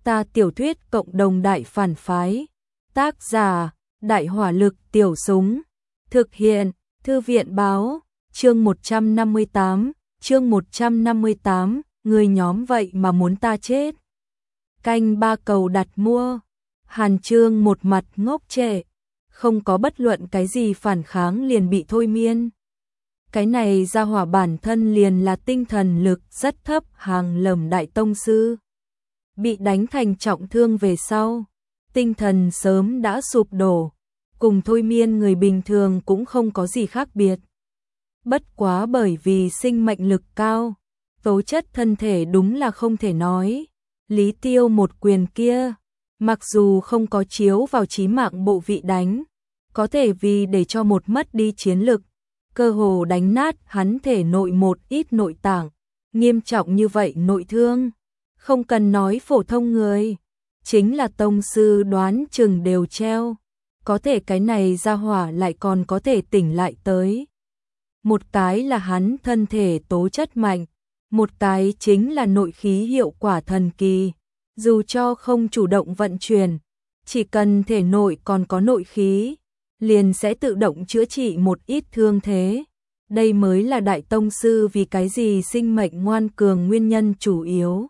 Ta tiểu thuyết cộng đồng đại phản phái. Tác giả, Đại hỏa lực tiểu súng. Thực hiện, Thư viện báo, chương 158, người nhóm vậy mà muốn ta chết. Canh ba cầu đặt mua. Hàn Chương một mặt ngốc trệ, không có bất luận cái gì phản kháng liền bị thôi miên. Cái này ra hỏa bản thân liền là tinh thần lực rất thấp hàng lầm đại tông sư. Bị đánh thành trọng thương về sau, tinh thần sớm đã sụp đổ, cùng thôi miên người bình thường cũng không có gì khác biệt. Bất quá bởi vì sinh mệnh lực cao, tố chất thân thể đúng là không thể nói. Lý Tiêu một quyền kia, mặc dù không có chiếu vào chí mạng bộ vị đánh, có thể vì để cho một mất đi chiến lực, cơ hồ đánh nát hắn thể nội một ít nội tạng, nghiêm trọng như vậy nội thương, không cần nói phổ thông người, chính là tông sư đoán chừng đều treo, có thể cái này ra hỏa lại còn có thể tỉnh lại tới. Một cái là hắn thân thể tố chất mạnh, một cái chính là nội khí hiệu quả thần kỳ, dù cho không chủ động vận chuyển, chỉ cần thể nội còn có nội khí, liền sẽ tự động chữa trị một ít thương thế. Đây mới là đại tông sư vì cái gì sinh mệnh ngoan cường nguyên nhân chủ yếu.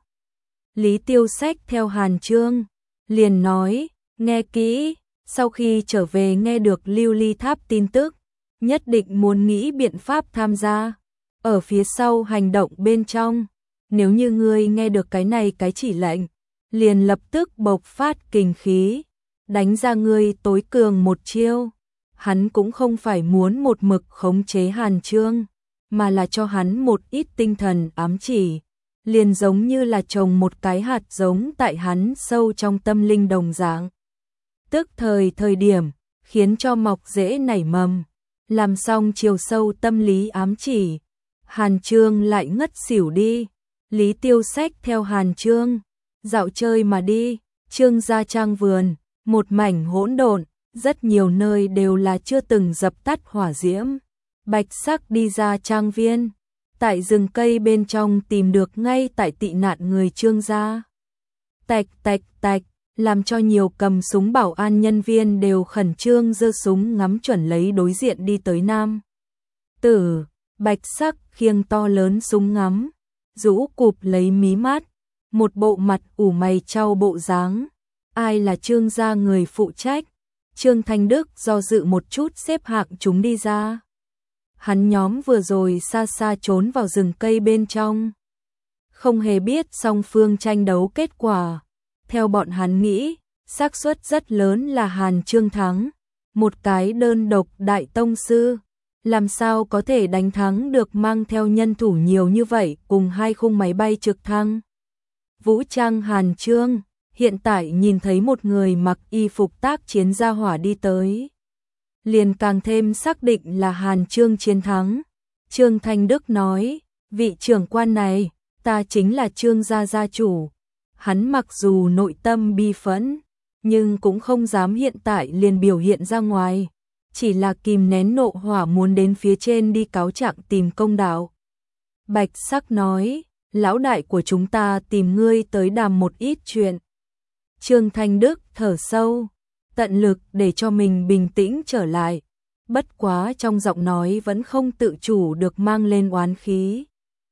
Lý Tiêu xách theo Hàn Chương, liền nói, nghe kỹ, sau khi trở về nghe được Lưu Ly Tháp tin tức, nhất định muốn nghĩ biện pháp tham gia. Ở phía sau hành động bên trong, nếu như ngươi nghe được cái này cái chỉ lệnh, liền lập tức bộc phát kình khí, đánh ra ngươi tối cường một chiêu. Hắn cũng không phải muốn một mực khống chế Hàn Chương, mà là cho hắn một ít tinh thần ám chỉ, liền giống như là trồng một cái hạt giống tại hắn sâu trong tâm linh đồng dạng. Tức thời điểm, khiến cho mọc rễ nảy mầm, làm xong chiều sâu tâm lý ám chỉ, Hàn Chương lại ngất xỉu đi. Lý Tiêu xách theo Hàn Chương, dạo chơi mà đi, Trương gia trang vườn, một mảnh hỗn độn, rất nhiều nơi đều là chưa từng dập tắt hỏa diễm. Bạch Sắc đi ra trang viên, tại rừng cây bên trong tìm được ngay tại tị nạn người Trương gia. Tạch tạch tạch, làm cho nhiều cầm súng bảo an nhân viên đều khẩn trương giơ súng ngắm chuẩn lấy đối diện đi tới nam tử. Bạch Sắc khiêng to lớn súng ngắm, rũ cụp lấy mí mắt, một bộ mặt ủ mày chau bộ dáng. Ai là Trương gia người phụ trách? Trương Thanh Đức do dự một chút xếp hạng chúng đi ra. Hắn nhóm vừa rồi xa xa trốn vào rừng cây bên trong, không hề biết song phương tranh đấu kết quả. Theo bọn hắn nghĩ, xác suất rất lớn là Hàn Chương thắng, một cái đơn độc đại tông sư, làm sao có thể đánh thắng được mang theo nhân thủ nhiều như vậy cùng 2 khung máy bay trực thăng. Vũ trang Hàn Chương, hiện tại nhìn thấy một người mặc y phục tác chiến ra hỏa đi tới, liền càng thêm xác định là Hàn Chương chiến thắng. Trương Thanh Đức nói, vị trưởng quan này, ta chính là Trương gia gia chủ. Hắn mặc dù nội tâm bi phẫn, nhưng cũng không dám hiện tại liền biểu hiện ra ngoài, chỉ là kìm nén nộ hỏa muốn đến phía trên đi cáo trạng tìm công đạo. Bạch Sắc nói, lão đại của chúng ta tìm ngươi tới đàm một ít chuyện. Trương Thanh Đức thở sâu, tận lực để cho mình bình tĩnh trở lại, bất quá trong giọng nói vẫn không tự chủ được mang lên oán khí.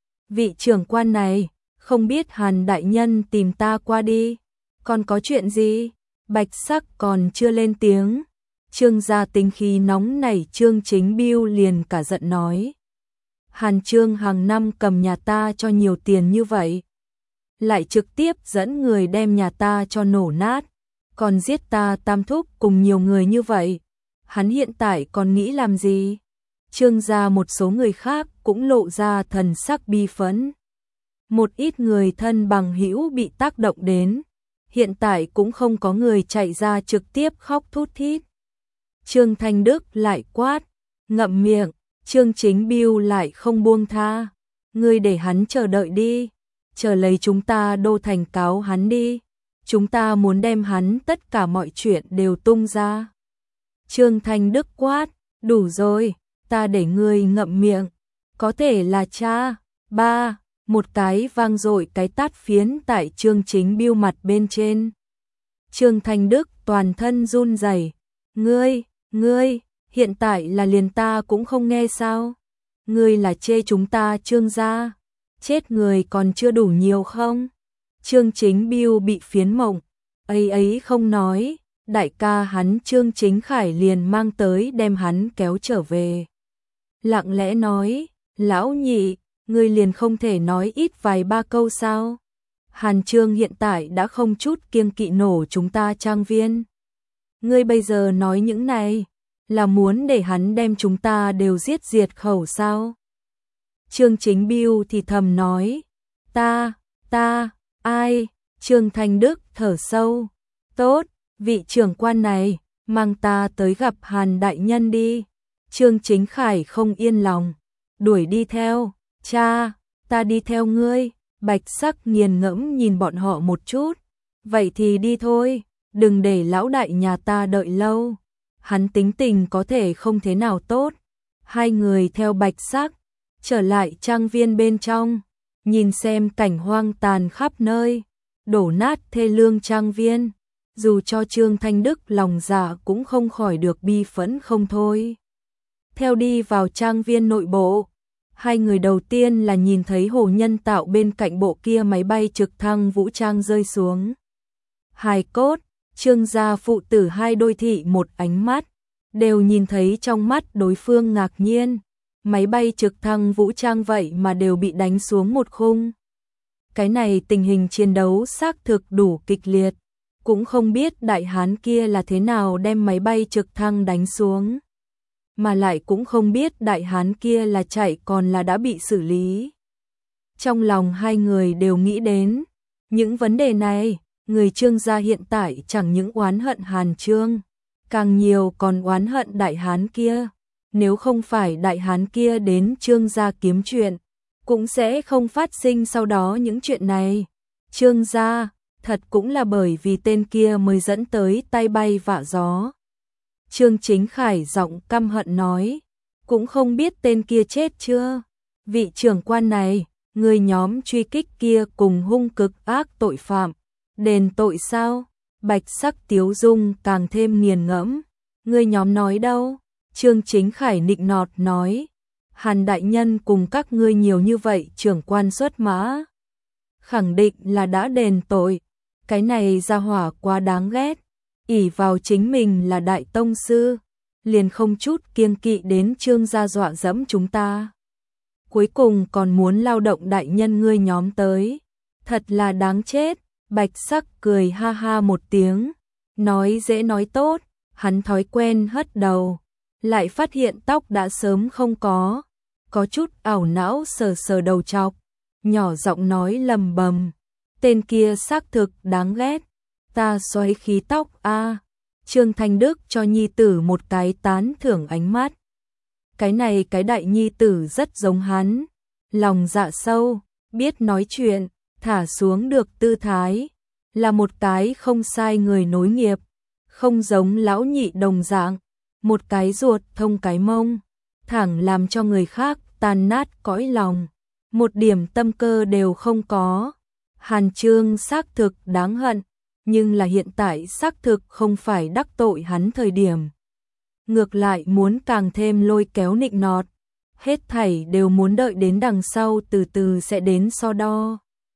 Vị trưởng quan này, không biết Hàn đại nhân tìm ta qua đi, còn có chuyện gì? Bạch Sắc còn chưa lên tiếng, Trương gia tính khí nóng nảy Trương Chính Biêu liền cả giận nói, Hàn Chương hàng năm cầm nhà ta cho nhiều tiền như vậy, lại trực tiếp dẫn người đem nhà ta cho nổ nát, còn giết ta tam thúc cùng nhiều người như vậy, hắn hiện tại còn nghĩ làm gì? Trương gia một số người khác cũng lộ ra thần sắc bi phẫn. Một ít người thân bằng hữu bị tác động đến, hiện tại cũng không có người chạy ra trực tiếp khóc thút thít. Trương Thanh Đức lại quát, ngậm miệng. Trương Chính Biêu lại không buông tha, ngươi để hắn chờ đợi đi, chờ lấy chúng ta đô thành cáo hắn đi, chúng ta muốn đem hắn tất cả mọi chuyện đều tung ra. Trương Thanh Đức quát, đủ rồi, ta để ngươi ngậm miệng, có thể là cha, ba, một cái vang dội cái tát phiến tại Trương Chính Biêu mặt bên trên. Trương Thanh Đức toàn thân run rẩy. Ngươi, hiện tại là liền ta cũng không nghe sao? Ngươi là chê chúng ta Trương gia, chết người còn chưa đủ nhiều không? Trương Chính Biêu bị phiến mộng, ấy không nói, đại ca hắn Trương Chính Khải liền mang tới đem hắn kéo trở về. Lặng lẽ nói, lão nhị, ngươi liền không thể nói ít vài ba câu sao? Hàn Trương hiện tại đã không chút kiêng kỵ nổ chúng ta trang viên. Ngươi bây giờ nói những này, là muốn để hắn đem chúng ta đều giết diệt khẩu sao? Trương Chính Biêu thì thầm nói, ta, ai? Trương Thanh Đức thở sâu, tốt, vị trưởng quan này, mang ta tới gặp Hàn đại nhân đi. Trương Chính Khải không yên lòng, đuổi đi theo, cha, ta đi theo ngươi. Bạch Sắc nghiền ngẫm nhìn bọn họ một chút, vậy thì đi thôi, đừng để lão đại nhà ta đợi lâu. Hắn tính tình có thể không thế nào tốt. Hai người theo Bạch Sắc trở lại trang viên bên trong, nhìn xem cảnh hoang tàn khắp nơi, đổ nát thê lương trang viên, dù cho Trương Thanh Đức lòng dạ cũng không khỏi được bi phẫn không thôi. Theo đi vào trang viên nội bộ, hai người đầu tiên là nhìn thấy hồ nhân tạo bên cạnh bộ kia máy bay trực thăng vũ trang rơi xuống. Hài cốt, Trương gia phụ tử hai đôi thị một ánh mắt, đều nhìn thấy trong mắt đối phương ngạc nhiên. Máy bay trực thăng vũ trang vậy mà đều bị đánh xuống một khung. Cái này tình hình chiến đấu xác thực đủ kịch liệt, cũng không biết đại hán kia là thế nào đem máy bay trực thăng đánh xuống. Mà lại cũng không biết đại hán kia là chạy còn là đã bị xử lý. Trong lòng hai người đều nghĩ đến những vấn đề này, người Trương gia hiện tại chẳng những oán hận Hàn Trương, càng nhiều còn oán hận đại hán kia. Nếu không phải đại hán kia đến Trương gia kiếm chuyện, cũng sẽ không phát sinh sau đó những chuyện này. Trương gia, thật cũng là bởi vì tên kia mới dẫn tới tay bay vạ gió. Trương Chính Khải giọng căm hận nói, cũng không biết tên kia chết chưa. Vị trưởng quan này, người nhóm truy kích kia cùng hung cực ác tội phạm, đền tội sao? Bạch Sắc tiếu dung càng thêm nghiền ngẫm. Người nhóm nói đâu? Trương Chính Khải nịnh nọt nói, Hàn đại nhân cùng các ngươi nhiều như vậy trưởng quan xuất mã, khẳng định là đã đền tội. Cái này gia hỏa quá đáng ghét, ỷ vào chính mình là đại tông sư, liền không chút kiêng kỵ đến Trương gia dọa dẫm chúng ta. Cuối cùng còn muốn lao động đại nhân ngươi nhóm tới, thật là đáng chết. Bạch Sắc cười ha ha một tiếng, nói dễ nói tốt, hắn thói quen hất đầu, lại phát hiện tóc đã sớm không có chút ảo não sờ sờ đầu trọc, nhỏ giọng nói lầm bầm, tên kia xác thực đáng ghét, ta xoáy khí tóc a. Trương Thanh Đức cho nhi tử một cái tán thưởng ánh mắt. Cái này cái đại nhi tử rất giống hắn, lòng dạ sâu, biết nói chuyện, thả xuống được tư thái, là một cái không sai người nối nghiệp, không giống lão nhị đồng dạng, một cái ruột thông cái mông, thẳng làm cho người khác tan nát cõi lòng, một điểm tâm cơ đều không có. Hàn Trương xác thực đáng hận, nhưng là hiện tại xác thực không phải đắc tội hắn thời điểm. Ngược lại muốn càng thêm lôi kéo nịnh nọt, hết thảy đều muốn đợi đến đằng sau từ từ sẽ đến so đo.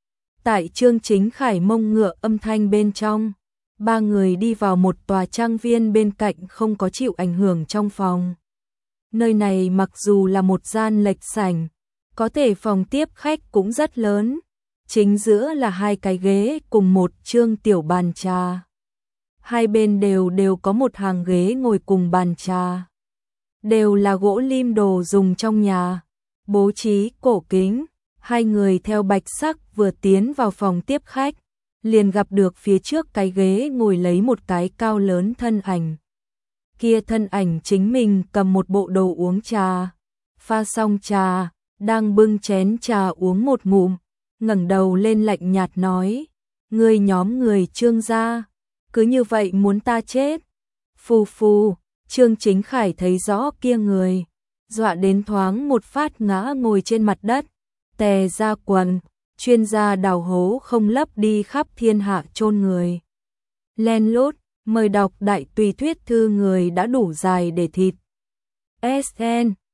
Tại Trương Chính Khải mông ngựa âm thanh bên trong, ba người đi vào một tòa trang viên bên cạnh không có chịu ảnh hưởng trong phòng. Nơi này mặc dù là một gian lệch sảnh, có thể phòng tiếp khách cũng rất lớn. Chính giữa là hai cái ghế cùng một trương tiểu bàn trà. Hai bên đều có một hàng ghế ngồi cùng bàn trà. Đều là gỗ lim đồ dùng trong nhà, bố trí cổ kính. Hai người theo Bạch Sắc vừa tiến vào phòng tiếp khách, liền gặp được phía trước cái ghế ngồi lấy một cái cao lớn thân ảnh. Kia thân ảnh chính mình cầm một bộ đồ uống trà, pha xong trà, đang bưng chén trà uống một ngụm, ngẩng đầu lên lạnh nhạt nói, ngươi nhóm người Trương gia, cứ như vậy muốn ta chết. Phù phù, Trương Chính Khải thấy rõ kia người, dọa đến thoáng một phát ngã ngồi trên mặt đất, Tè ra quần, chuyên gia đào hố không lấp đi khắp thiên hạ chôn người. Len lút, mời đọc đại tùy thuyết thư người đã đủ dài để thịt. SN